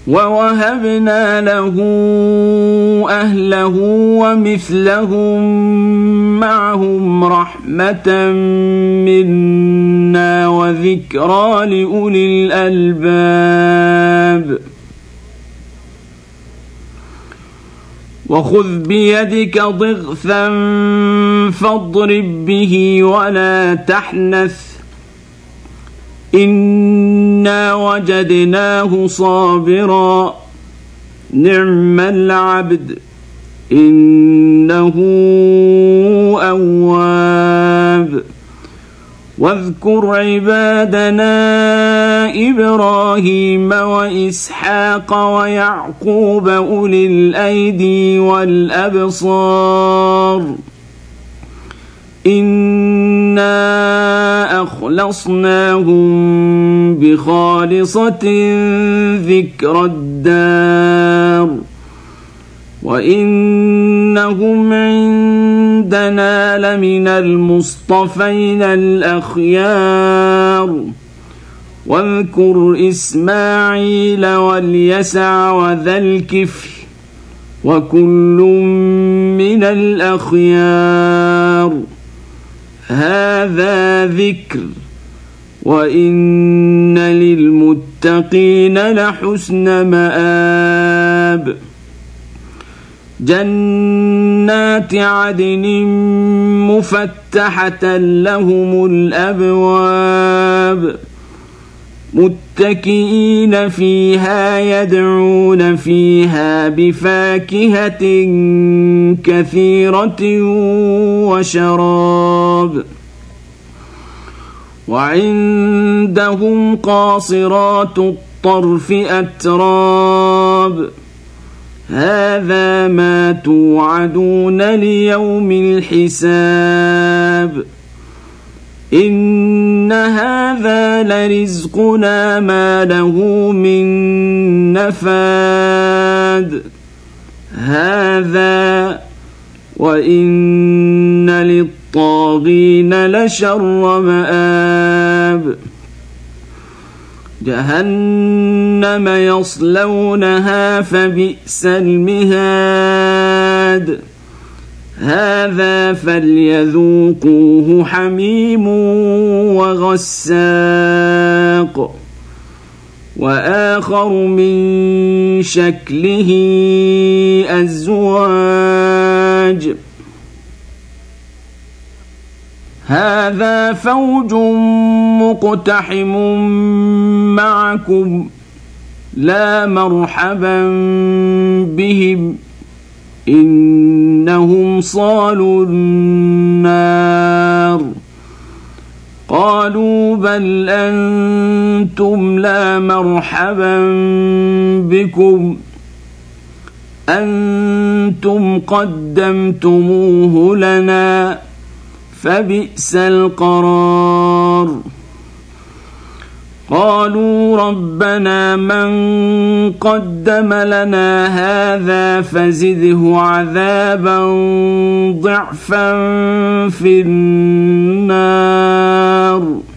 ووهبنا له أهله ومثلهم معهم رحمة منا وذكرى لأولي الألباب. وخذ بيدك ضغثا فاضرب به ولا تحنث إنا وجدناه صابرا نعم العبد إنه أواب. واذكر عبادنا إبراهيم وإسحاق ويعقوب أولي الأيدي والأبصار إنا أخلصناهم بخالصة ذكر الدار وإنهم عندنا لمن المصطفين الأخيار. واذكر إسماعيل واليسع وذا الكفل وكل من الأخيار هذا ذكر وإن للمتقين لحسن مآب. جنات عدن مفتحة لهم الأبواب متكئين فيها يدعون فيها بفاكهة كثيرة وشراب. وعندهم قاصرات الطرف أتراب هذا ما توعدون ليوم الحساب إن هذا لرزقنا ما له من نفاد هذا وإن للطاغين لشر مآب. جهنم يصلونها فبئس المهاد هذا فليذوقوه حميم وغساق وآخر من شكله أزواج هذا فوج مقتحم معكم لا مرحبا بهم إنهم صالوا النار. قالوا بل أنتم لا مرحبا بكم أنتم قدمتموه لنا فبئس القرار. قالوا ربنا من قدم لنا هذا فزده عذابا ضعفا في النار.